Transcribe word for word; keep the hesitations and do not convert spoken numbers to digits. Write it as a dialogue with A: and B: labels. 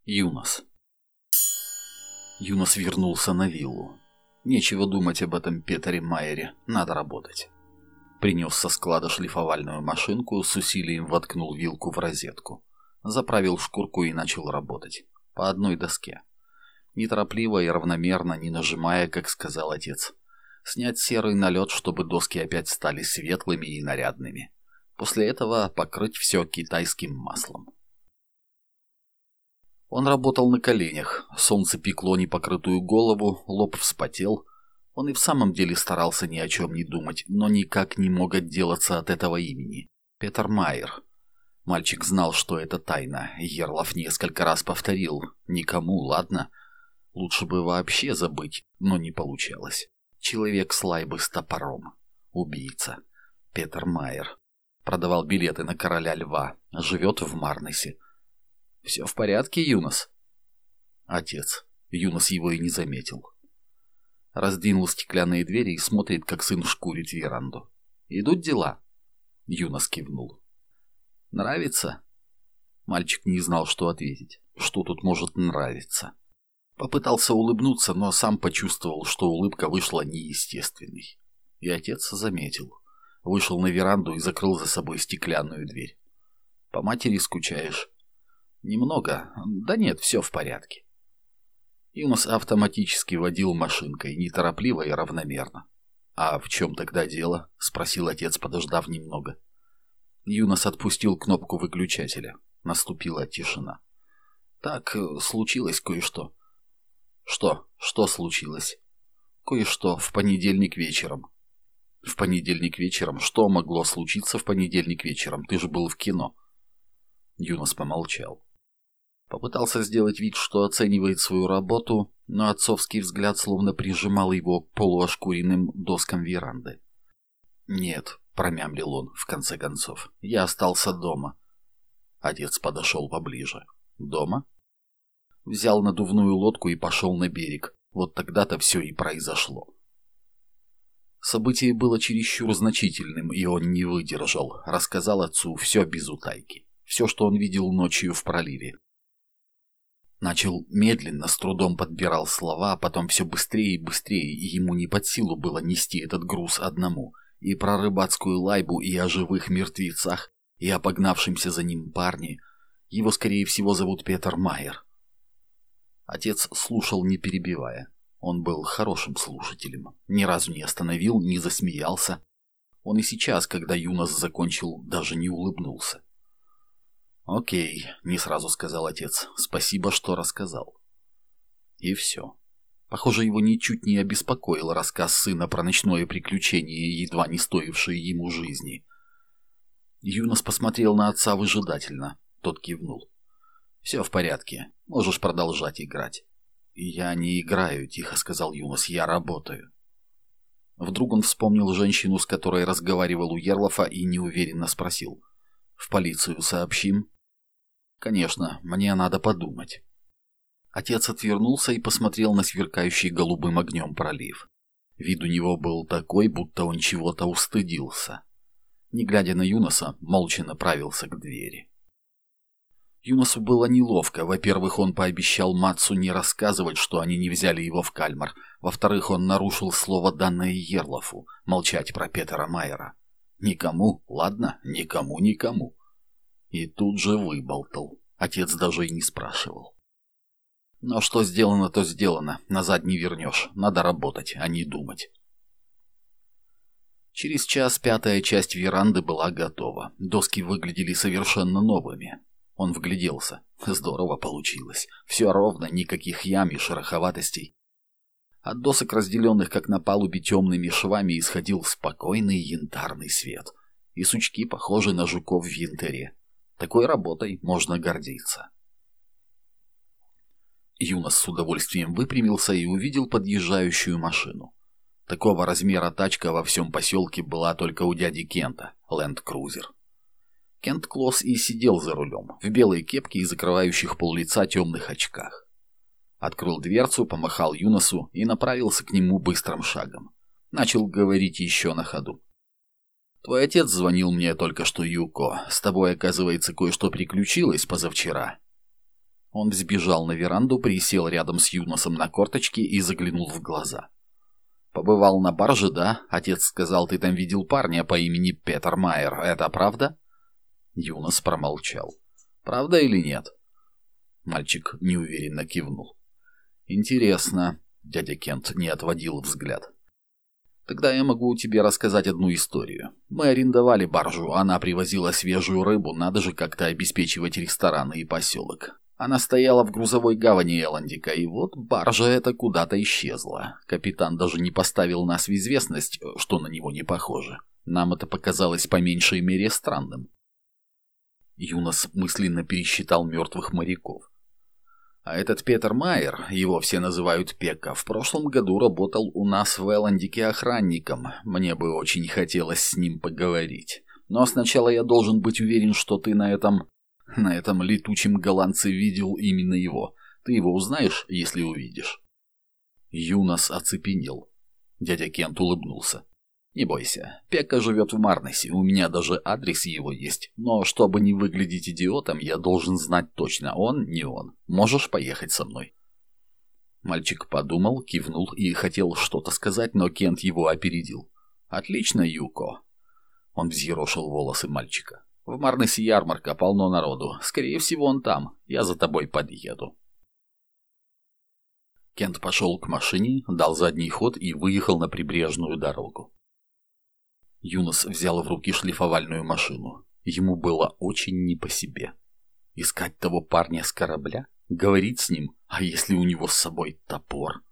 A: Юнос. Юнос вернулся на виллу. Нечего думать об этом Петере Майере, надо работать. Принес со склада шлифовальную машинку, с усилием воткнул вилку в розетку. Заправил шкурку и начал работать. По одной доске. Неторопливо и равномерно, не нажимая, как сказал отец. Снять серый налет, чтобы доски опять стали светлыми и нарядными. После этого покрыть все китайским маслом. Он работал на коленях, солнце пекло непокрытую голову, лоб вспотел. Он и в самом деле старался ни о чем не думать, но никак не мог отделаться от этого имени. Петер Майер. Мальчик знал, что это тайна. Ерлов несколько раз повторил. Никому, ладно? Лучше бы вообще забыть, но не получалось. Человек с лайбы с топором. Убийца. Петер Майер. Продавал билеты на Короля Льва. Живет в Марнесе. «Все в порядке, Юнос?» Отец. Юнос его и не заметил. Раздвинул стеклянные двери и смотрит, как сын шкурит веранду. «Идут дела?» Юнос кивнул. «Нравится?» Мальчик не знал, что ответить. Что тут может нравиться? Попытался улыбнуться, но сам почувствовал, что улыбка вышла неестественной. И отец заметил. Вышел на веранду и закрыл за собой стеклянную дверь. «По матери скучаешь?» «Немного. Да нет, все в порядке». Юнос автоматически водил машинкой, неторопливо и равномерно. «А в чем тогда дело?» — спросил отец, подождав немного. Юнос отпустил кнопку выключателя. Наступила тишина. «Так, случилось кое-что». «Что? Что случилось?» «Кое-что в понедельник вечером». «В понедельник вечером? Что могло случиться в понедельник вечером? Ты же был в кино». Юнос помолчал. Попытался сделать вид, что оценивает свою работу, но отцовский взгляд словно прижимал его к полуошкуренным доскам веранды. «Нет», — промямлил он, в конце концов, — «я остался дома». Отец подошел поближе. «Дома?» Взял надувную лодку и пошел на берег. Вот тогда-то все и произошло. Событие было чересчур значительным, и он не выдержал. Рассказал отцу все без утайки. Все, что он видел ночью в проливе. Начал медленно, с трудом подбирал слова, а потом все быстрее и быстрее, и ему не под силу было нести этот груз одному. И про рыбацкую лайбу, и о живых мертвецах, и о погнавшемся за ним парне. Его, скорее всего, зовут Петер Майер. Отец слушал, не перебивая. Он был хорошим слушателем. Ни разу не остановил, не засмеялся. Он и сейчас, когда Юнос закончил, даже не улыбнулся. «Окей», — не сразу сказал отец. «Спасибо, что рассказал». И все. Похоже, его ничуть не обеспокоил рассказ сына про ночное приключение, едва не стоившее ему жизни. Юнос посмотрел на отца выжидательно. Тот кивнул. «Все в порядке. Можешь продолжать играть». «Я не играю», — тихо сказал Юнос. «Я работаю». Вдруг он вспомнил женщину, с которой разговаривал у Ерлофа, и неуверенно спросил. «В полицию сообщим?» «Конечно, мне надо подумать». Отец отвернулся и посмотрел на сверкающий голубым огнем пролив. Вид у него был такой, будто он чего-то устыдился. Не глядя на Юноса, молча направился к двери. Юносу было неловко. Во-первых, он пообещал Матсу не рассказывать, что они не взяли его в Кальмар. Во-вторых, он нарушил слово, данное Ерлофу, молчать про Петера Майера. Никому, ладно, никому, никому. И тут же выболтал. Отец даже и не спрашивал. Но что сделано, то сделано. Назад не вернешь. Надо работать, а не думать. Через час пятая часть веранды была готова. Доски выглядели совершенно новыми. Он вгляделся. Здорово получилось. Все ровно, никаких ям и шероховатостей. От досок, разделенных как на палубе темными швами, исходил спокойный янтарный свет. И сучки похожи на жуков в янтаре. Такой работой можно гордиться. Юнос с удовольствием выпрямился и увидел подъезжающую машину. Такого размера тачка во всем поселке была только у дяди Кента, ленд-крузер. Кент Клосс и сидел за рулем, в белой кепке и закрывающих пол-лица темных очках. Открыл дверцу, помахал Юносу и направился к нему быстрым шагом. Начал говорить еще на ходу. «Твой отец звонил мне только что, Юко. С тобой, оказывается, кое-что приключилось позавчера». Он взбежал на веранду, присел рядом с Юносом на корточки и заглянул в глаза. «Побывал на барже, да? Отец сказал, ты там видел парня по имени Петер Майер. Это правда?» Юнос промолчал. «Правда или нет?» Мальчик неуверенно кивнул. «Интересно». Дядя Кент не отводил взгляд. «Тогда я могу тебе рассказать одну историю. Мы арендовали баржу, она привозила свежую рыбу, надо же как-то обеспечивать рестораны и поселок. Она стояла в грузовой гавани Эландика, и вот баржа эта куда-то исчезла. Капитан даже не поставил нас в известность, что на него не похоже. Нам это показалось по меньшей мере странным». Юнос мысленно пересчитал мертвых моряков. А этот Петер Майер, его все называют Пекка, в прошлом году работал у нас в Эландике охранником. Мне бы очень хотелось с ним поговорить. Но сначала я должен быть уверен, что ты на этом... на этом летучем голландце видел именно его. Ты его узнаешь, если увидишь?» Юнос оцепенел. Дядя Кент улыбнулся. «Не бойся, Пекка живет в Марнесе, у меня даже адрес его есть. Но чтобы не выглядеть идиотом, я должен знать точно, он, не он. Можешь поехать со мной?» Мальчик подумал, кивнул и хотел что-то сказать, но Кент его опередил. «Отлично, Юко!» Он взъерошил волосы мальчика. «В Марнесе ярмарка, полно народу. Скорее всего, он там. Я за тобой подъеду». Кент пошел к машине, дал задний ход и выехал на прибрежную дорогу. Юнос взял в руки шлифовальную машину. Ему было очень не по себе. Искать того парня с корабля? Говорить с ним? А если у него с собой топор?